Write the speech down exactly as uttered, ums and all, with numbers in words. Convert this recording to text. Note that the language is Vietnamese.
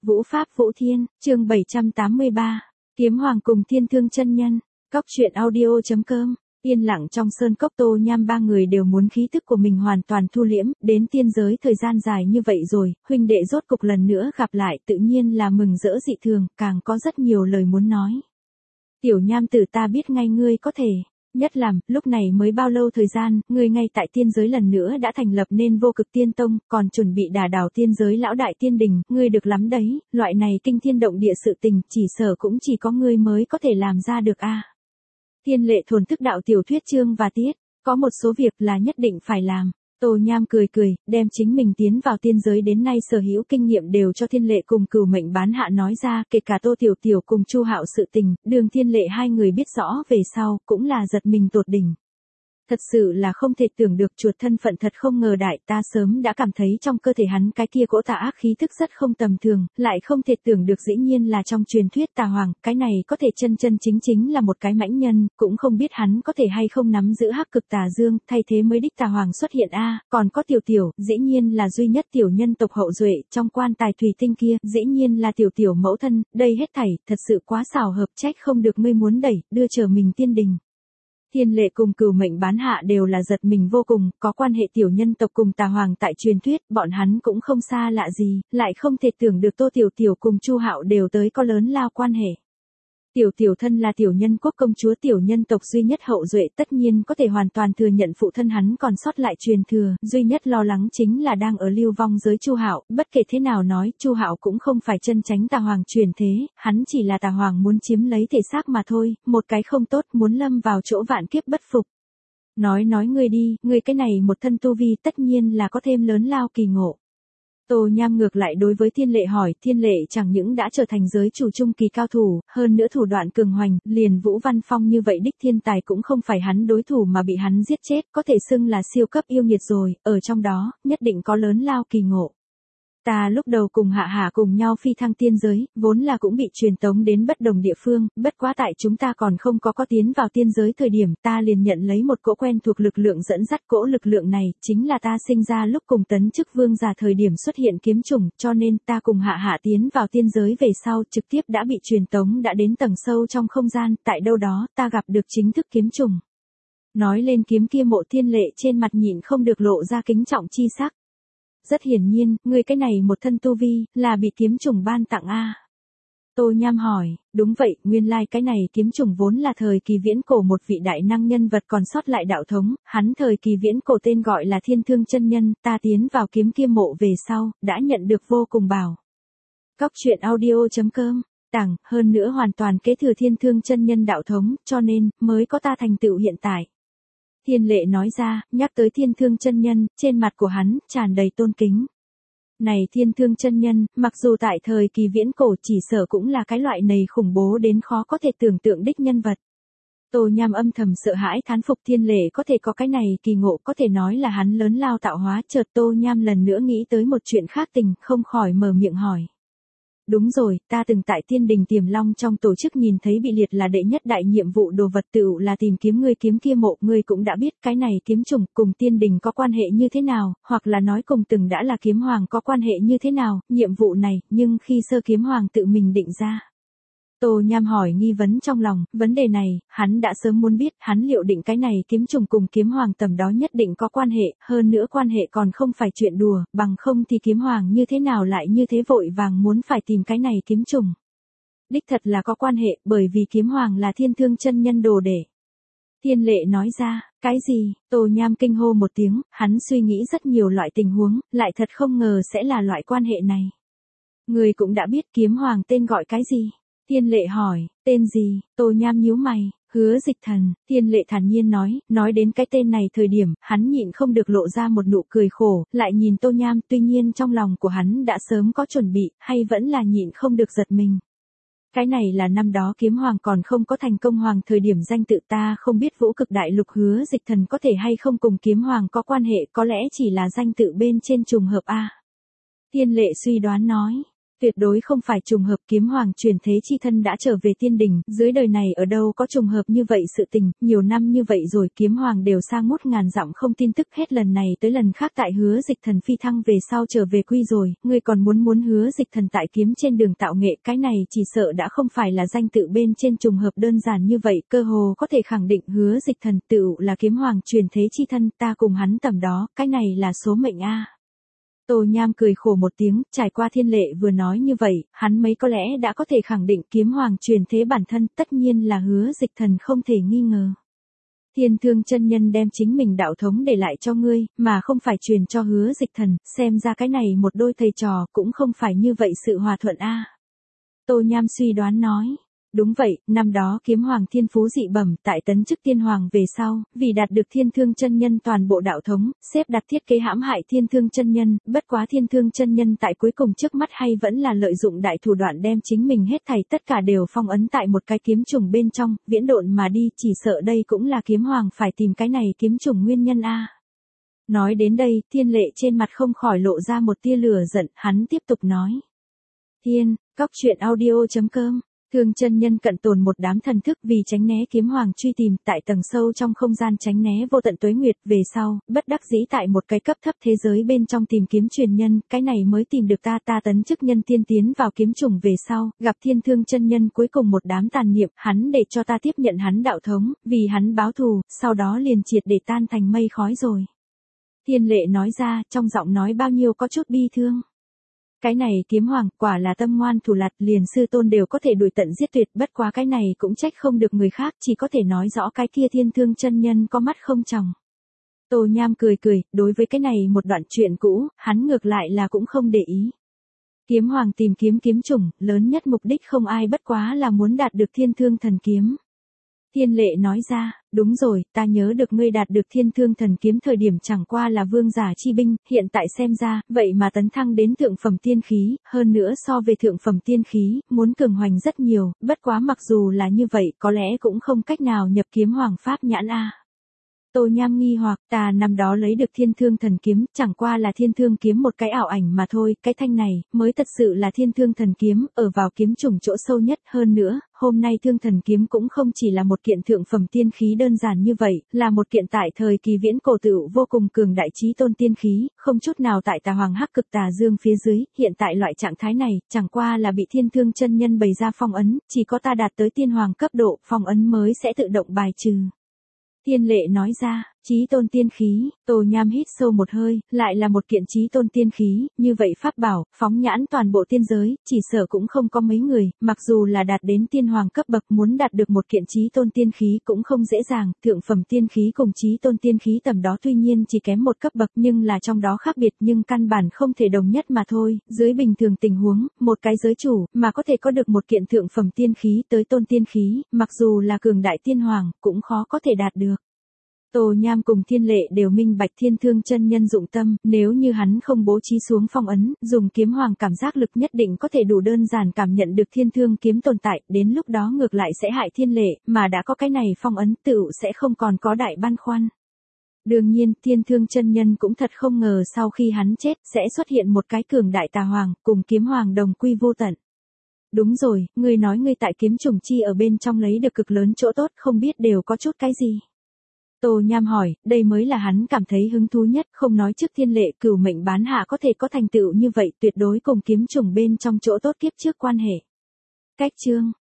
Vũ Pháp Vũ Thiên, chương bảy trăm tám mươi ba, Kiếm Hoàng cùng Thiên Thương chân nhân, Cóc truyện audio.com. Yên lặng trong sơn cốc, Tô Nham ba người đều muốn khí tức của mình hoàn toàn thu liễm, đến tiên giới thời gian dài như vậy rồi, huynh đệ rốt cục lần nữa gặp lại tự nhiên là mừng rỡ dị thường, càng có rất nhiều lời muốn nói. Tiểu Nham tử, ta biết ngay ngươi có thể. Nhất làm, lúc này mới bao lâu thời gian, ngươi ngay tại tiên giới lần nữa đã thành lập nên Vô Cực Tiên Tông, còn chuẩn bị đả đảo tiên giới lão đại tiên đình, ngươi được lắm đấy, loại này kinh thiên động địa sự tình, chỉ sở cũng chỉ có ngươi mới có thể làm ra được a. À. Thiên Lệ thổn thức đạo tiểu thuyết chương và tiết, có một số việc là nhất định phải làm. Tô Nham cười cười, đem chính mình tiến vào tiên giới đến nay sở hữu kinh nghiệm đều cho Thiên Lệ cùng Cửu Mệnh Bán Hạ nói ra, kể cả Tô Tiểu Tiểu cùng Chu Hạo sự tình, Đường Thiên Lệ hai người biết rõ về sau, cũng là giật mình tột đỉnh. Thật sự là không thể tưởng được, chuột thân phận thật không ngờ đại, ta sớm đã cảm thấy trong cơ thể hắn cái kia cỗ tà ác khí thức rất không tầm thường, lại không thể tưởng được dĩ nhiên là trong truyền thuyết tà hoàng, cái này có thể chân chân chính chính là một cái mãnh nhân, cũng không biết hắn có thể hay không nắm giữ hắc cực tà dương, thay thế mới đích tà hoàng xuất hiện a. À, còn có Tiểu Tiểu, dĩ nhiên là duy nhất tiểu nhân tộc hậu duệ, trong quan tài thủy tinh kia, dĩ nhiên là Tiểu Tiểu mẫu thân, đây hết thảy, thật sự quá xảo hợp, trách không được ngươi muốn đẩy, đưa trở mình tiên đình. Thiên Lệ cùng Cửu Mệnh Bán Hạ đều là giật mình vô cùng, có quan hệ tiểu nhân tộc cùng tà hoàng tại truyền thuyết, bọn hắn cũng không xa lạ gì, lại không thể tưởng được Tô Tiểu Tiểu cùng Chu Hạo đều tới có lớn lao quan hệ. Tiểu Tiểu thân là tiểu nhân quốc công chúa tiểu nhân tộc duy nhất hậu duệ, tất nhiên có thể hoàn toàn thừa nhận phụ thân hắn còn sót lại truyền thừa, duy nhất lo lắng chính là đang ở lưu vong giới Chu Hạo, bất kể thế nào nói, Chu Hạo cũng không phải chân chánh tà hoàng truyền thế, hắn chỉ là tà hoàng muốn chiếm lấy thể xác mà thôi, một cái không tốt muốn lâm vào chỗ vạn kiếp bất phục. Nói nói ngươi đi, ngươi cái này một thân tu vi tất nhiên là có thêm lớn lao kỳ ngộ. Tô Nham ngược lại đối với Thiên Lệ hỏi, Thiên Lệ chẳng những đã trở thành giới chủ trung kỳ cao thủ, hơn nữa thủ đoạn cường hoành, liền Vũ Văn Phong như vậy đích thiên tài cũng không phải hắn đối thủ mà bị hắn giết chết, có thể xưng là siêu cấp yêu nghiệt rồi, ở trong đó, nhất định có lớn lao kỳ ngộ. Ta lúc đầu cùng Hạ Hạ cùng nhau phi thăng tiên giới, vốn là cũng bị truyền tống đến bất đồng địa phương, bất quá tại chúng ta còn không có có tiến vào tiên giới thời điểm, ta liền nhận lấy một cỗ quen thuộc lực lượng dẫn dắt, cỗ lực lượng này, chính là ta sinh ra lúc cùng tấn chức vương giả thời điểm xuất hiện kiếm chủng, cho nên ta cùng Hạ Hạ tiến vào tiên giới về sau, trực tiếp đã bị truyền tống đã đến tầng sâu trong không gian, tại đâu đó, ta gặp được chính thức kiếm chủng. Nói lên kiếm kia, Mộ Thiên Lệ trên mặt nhịn không được lộ ra kính trọng chi sắc. Rất hiển nhiên, ngươi cái này một thân tu vi, là bị kiếm chủng ban tặng a. À. Tô Nham hỏi, đúng vậy, nguyên lai like cái này kiếm chủng vốn là thời kỳ viễn cổ một vị đại năng nhân vật còn sót lại đạo thống, hắn thời kỳ viễn cổ tên gọi là Thiên Thương chân nhân, ta tiến vào kiếm kia mộ về sau, đã nhận được vô cùng bảo. Cóc truyện audio.com, tặng, hơn nữa hoàn toàn kế thừa Thiên Thương chân nhân đạo thống, cho nên, mới có ta thành tựu hiện tại. Thiên Lệ nói ra, nhắc tới Thiên Thương chân nhân, trên mặt của hắn, tràn đầy tôn kính. Này Thiên Thương chân nhân, mặc dù tại thời kỳ viễn cổ chỉ sở cũng là cái loại này khủng bố đến khó có thể tưởng tượng đích nhân vật. Tô Nham âm thầm sợ hãi thán phục Thiên Lệ có thể có cái này kỳ ngộ, có thể nói là hắn lớn lao tạo hóa. Chợt Tô Nham lần nữa nghĩ tới một chuyện khác tình, không khỏi mở miệng hỏi. Đúng rồi, ta từng tại tiên đình Tiềm Long trong tổ chức nhìn thấy bị liệt là đệ nhất đại nhiệm vụ đồ vật tựu là tìm kiếm ngươi kiếm kia mộ, ngươi cũng đã biết cái này kiếm chủng cùng tiên đình có quan hệ như thế nào, hoặc là nói cùng từng đã là kiếm hoàng có quan hệ như thế nào, nhiệm vụ này, nhưng khi sơ kiếm hoàng tự mình định ra. Tô Nham hỏi nghi vấn trong lòng, vấn đề này, hắn đã sớm muốn biết, hắn liệu định cái này kiếm trùng cùng kiếm hoàng tầm đó nhất định có quan hệ, hơn nữa quan hệ còn không phải chuyện đùa, bằng không thì kiếm hoàng như thế nào lại như thế vội vàng muốn phải tìm cái này kiếm trùng. Đích thật là có quan hệ, bởi vì kiếm hoàng là Thiên Thương chân nhân đồ đệ. Thiên Lệ nói ra, cái gì, Tô Nham kinh hô một tiếng, hắn suy nghĩ rất nhiều loại tình huống, lại thật không ngờ sẽ là loại quan hệ này. Người cũng đã biết kiếm hoàng tên gọi cái gì? Thiên Lệ hỏi, tên gì? Tô Nham nhíu mày, Hứa Dịch Thần. Thiên Lệ thản nhiên nói, nói đến cái tên này thời điểm, hắn nhịn không được lộ ra một nụ cười khổ, lại nhìn Tô Nham, tuy nhiên trong lòng của hắn đã sớm có chuẩn bị, hay vẫn là nhịn không được giật mình. Cái này là năm đó kiếm hoàng còn không có thành công hoàng thời điểm danh tự, ta không biết Vũ Cực Đại Lục Hứa Dịch Thần có thể hay không cùng kiếm hoàng có quan hệ, có lẽ chỉ là danh tự bên trên trùng hợp a. Thiên Lệ suy đoán nói. Tuyệt đối không phải trùng hợp, kiếm hoàng truyền thế chi thân đã trở về tiên đình, dưới đời này ở đâu có trùng hợp như vậy sự tình, nhiều năm như vậy rồi kiếm hoàng đều xa ngút ngàn dặm không tin tức hết lần này tới lần khác tại hứa dịch thần phi thăng về sau trở về quy rồi, ngươi còn muốn muốn hứa dịch thần tại kiếm trên đường tạo nghệ, cái này chỉ sợ đã không phải là danh tự bên trên trùng hợp đơn giản như vậy, cơ hồ có thể khẳng định hứa dịch thần tự là kiếm hoàng truyền thế chi thân, ta cùng hắn tầm đó, cái này là số mệnh a. Tô Nham cười khổ một tiếng, trải qua Thiên Lệ vừa nói như vậy, hắn mấy có lẽ đã có thể khẳng định kiếm hoàng truyền thế bản thân, tất nhiên là hứa dịch thần không thể nghi ngờ. Thiên Thương chân nhân đem chính mình đạo thống để lại cho ngươi, mà không phải truyền cho hứa dịch thần, xem ra cái này một đôi thầy trò cũng không phải như vậy sự hòa thuận a. Tô Nham suy đoán nói. Đúng vậy, năm đó kiếm hoàng thiên phú dị bẩm, tại tấn chức tiên hoàng về sau, vì đạt được Thiên Thương chân nhân toàn bộ đạo thống, xếp đặt thiết kế hãm hại Thiên Thương chân nhân, bất quá Thiên Thương chân nhân tại cuối cùng trước mắt hay vẫn là lợi dụng đại thủ đoạn đem chính mình hết thảy tất cả đều phong ấn tại một cái kiếm trùng bên trong, viễn độn mà đi, chỉ sợ đây cũng là kiếm hoàng phải tìm cái này kiếm trùng nguyên nhân a. Nói đến đây, Thiên Lệ trên mặt không khỏi lộ ra một tia lửa giận, hắn tiếp tục nói. Thiên, cóc truyện audio chấm com Thương chân nhân cận tồn một đám thần thức vì tránh né kiếm hoàng truy tìm tại tầng sâu trong không gian tránh né vô tận tuế nguyệt về sau, bất đắc dĩ tại một cái cấp thấp thế giới bên trong tìm kiếm truyền nhân, cái này mới tìm được ta ta tấn chức nhân tiên tiến vào kiếm trùng về sau, gặp Thiên Thương chân nhân cuối cùng một đám tàn niệm, hắn để cho ta tiếp nhận hắn đạo thống, vì hắn báo thù, sau đó liền triệt để tan thành mây khói rồi. Thiên Lệ nói ra, trong giọng nói bao nhiêu có chút bi thương. Cái này kiếm hoàng, quả là tâm ngoan thủ lạt, liền sư tôn đều có thể đuổi tận giết tuyệt, bất quá cái này cũng trách không được người khác, chỉ có thể nói rõ cái kia Thiên Thương chân nhân có mắt không tròng. Tô Nham cười cười, đối với cái này một đoạn chuyện cũ, hắn ngược lại là cũng không để ý. Kiếm hoàng tìm kiếm kiếm chủng, lớn nhất mục đích không ai bất quá là muốn đạt được Thiên Thương thần kiếm. Thiên Lệ nói ra, đúng rồi, ta nhớ được ngươi đạt được Thiên Thương thần kiếm thời điểm chẳng qua là vương giả chi binh, hiện tại xem ra, vậy mà tấn thăng đến thượng phẩm tiên khí, hơn nữa so về thượng phẩm tiên khí, muốn cường hoành rất nhiều, bất quá mặc dù là như vậy, có lẽ cũng không cách nào nhập kiếm hoàng pháp nhãn a. Tô Nham nghi hoặc, ta năm đó lấy được Thiên Thương thần kiếm, chẳng qua là Thiên Thương kiếm một cái ảo ảnh mà thôi, cái thanh này, mới thật sự là Thiên Thương thần kiếm, ở vào kiếm trùng chỗ sâu nhất, hơn nữa, hôm nay Thương thần kiếm cũng không chỉ là một kiện thượng phẩm tiên khí đơn giản như vậy, là một kiện tại thời kỳ viễn cổ tựu vô cùng cường đại chí tôn tiên khí, không chút nào tại tà hoàng hắc cực tà dương phía dưới, hiện tại loại trạng thái này, chẳng qua là bị Thiên Thương chân nhân bày ra phong ấn, chỉ có ta đạt tới tiên hoàng cấp độ, phong ấn mới sẽ tự động bài trừ. Thiên Lệ nói ra, chí tôn tiên khí, Tô Nham hít sâu một hơi, lại là một kiện chí tôn tiên khí, như vậy pháp bảo, phóng nhãn toàn bộ tiên giới, chỉ sợ cũng không có mấy người, mặc dù là đạt đến tiên hoàng cấp bậc muốn đạt được một kiện chí tôn tiên khí cũng không dễ dàng, thượng phẩm tiên khí cùng chí tôn tiên khí tầm đó tuy nhiên chỉ kém một cấp bậc nhưng là trong đó khác biệt nhưng căn bản không thể đồng nhất mà thôi, dưới bình thường tình huống, một cái giới chủ, mà có thể có được một kiện thượng phẩm tiên khí tới tôn tiên khí, mặc dù là cường đại tiên hoàng, cũng khó có thể đạt được. Tô Nham cùng Thiên Lệ đều minh bạch Thiên Thương chân nhân dụng tâm, nếu như hắn không bố trí xuống phong ấn, dùng kiếm hoàng cảm giác lực nhất định có thể đủ đơn giản cảm nhận được Thiên Thương kiếm tồn tại, đến lúc đó ngược lại sẽ hại Thiên Lệ, mà đã có cái này phong ấn tựu sẽ không còn có đại băn khoăn. Đương nhiên, Thiên Thương chân nhân cũng thật không ngờ sau khi hắn chết, sẽ xuất hiện một cái cường đại tà hoàng, cùng kiếm hoàng đồng quy vô tận. Đúng rồi, ngươi nói ngươi tại kiếm trùng chi ở bên trong lấy được cực lớn chỗ tốt, không biết đều có chút cái gì. Tô Nham hỏi, đây mới là hắn cảm thấy hứng thú nhất, không nói trước Thiên Lệ cửu mệnh bán hạ có thể có thành tựu như vậy, tuyệt đối cùng kiếm trùng bên trong chỗ tốt kiếp trước quan hệ. Cách chương